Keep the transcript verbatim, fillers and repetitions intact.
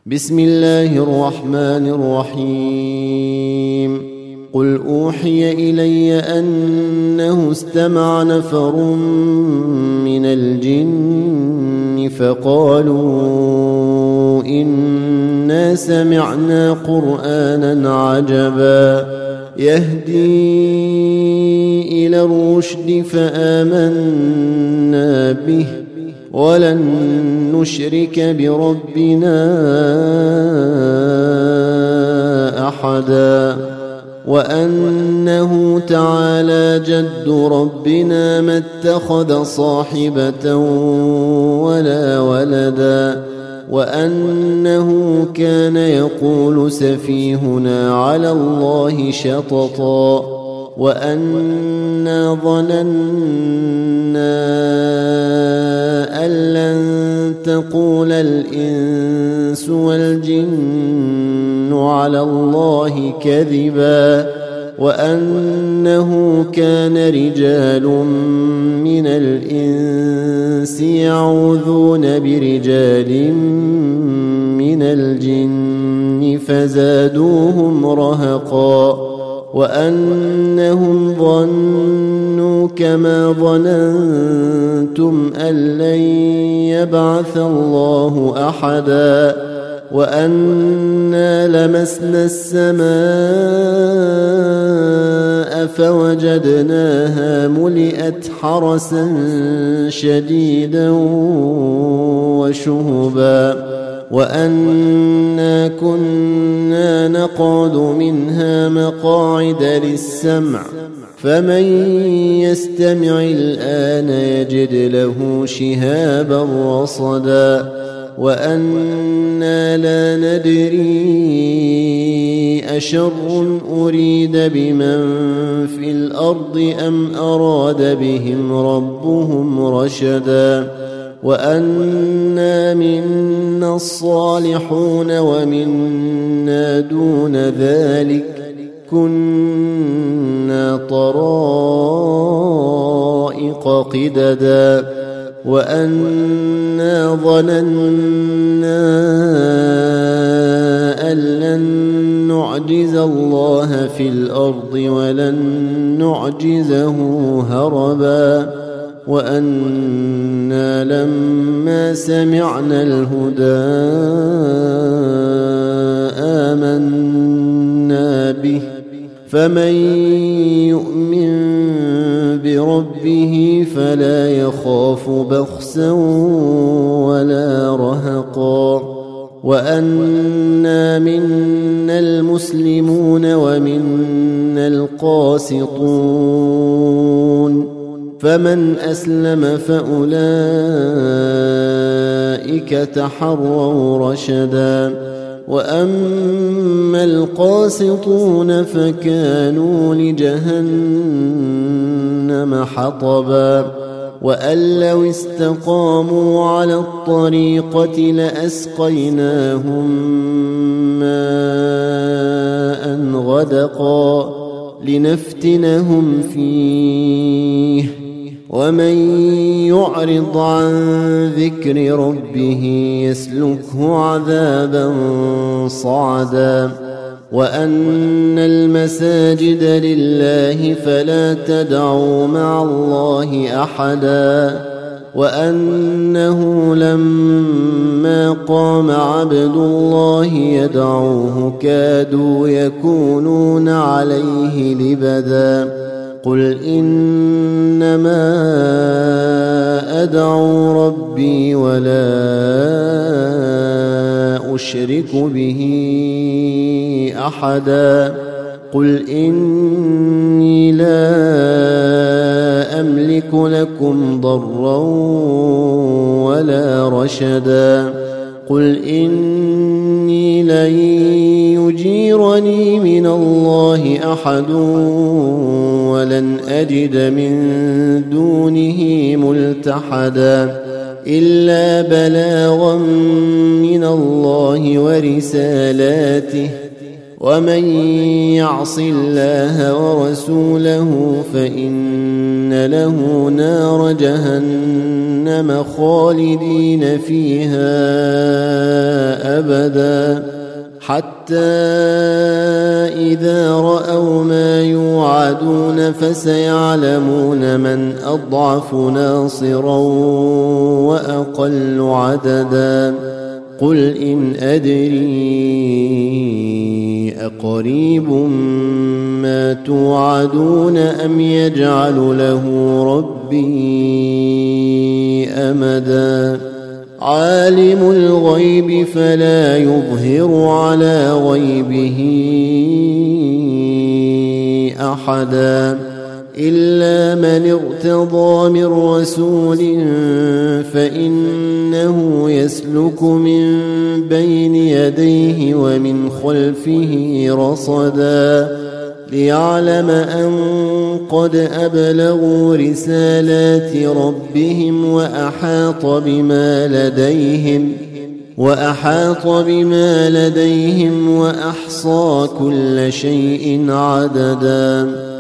بسم الله الرحمن الرحيم قل أوحي إلي أنه استمع نفر من الجن فقالوا إنا سمعنا قرآنا عجبا يهدي إلى الرشد فآمنا به ولن نشرك بربنا أحدا وأنه تعالى جد ربنا ما اتخذ صاحبة ولا ولدا وأنه كان يقول سفيهنا على الله شططا وأنا ظننا أن لن تقول الإنس والجن على الله كذبا وأنه كان رجال من الإنس يعوذون برجال من الجن فزادوهم رهقا وأنهم ظنوا كما ظننتم أن لن يبعث الله أحدا وأنا لمسنا السماء فوجدناها ملئت حرسا شديدا وشهبا وأنا كنا نقعد منها مقاعد للسمع فمن يستمع الآن يجد له شهابا رصدا وأنا لا ندري أشر أريد بمن في الأرض أم أراد بهم ربهم رشدا وأنا منا الصالحون ومنا دون ذلك كنا طرائق قددا وأنا ظننا أن لن نعجز الله في الأرض ولن نعجزه هربا وأنا لما سمعنا الهدى آمنا به فمن يؤمن بربه فلا يخاف بخسا ولا رهقا وأنا منا المسلمون ومنا القاسطون فمن أسلم فأولئك تحروا رشدا وأما القاسطون فكانوا لجهنم حطبا وأن لو استقاموا على الطريقة لأسقيناهم ماء غدقا لنفتنهم فيه ومن يعرض عن ذكر ربه يسلكه عذابا صعدا وأن المساجد لله فلا تدعوا مع الله أحدا وأنه لما قام عبد الله يدعوه كادوا يكونون عليه لبدا قل إنما أدعو ربي ولا أشرك به أحدا قل إني لا أملك لكم ضرا ولا رشدا قل إني لن يجيرني من الله أحد ولن أجد من دونه ملتحدا إلا بلاغا من الله ورسالاته ومن يعص الله ورسوله فإن له نار جهنم خالدين فيها أبدا حتى إذا رأوا ما يوعدون فسيعلمون من أضعف ناصرا وأقل عددا قل إن أدري أقريب ما توعدون أم يجعل له ربي أمدا عالم الغيب فلا يظهر على غيبه أحدا إلا من ارتضى من رسول فإنه يسلك من بين يديه ومن خلفه رصدا ليعلم أن قد أبلغوا رسالات ربهم وأحاط بما لديهم وأحاط بما لديهم وأحصى كل شيء عددا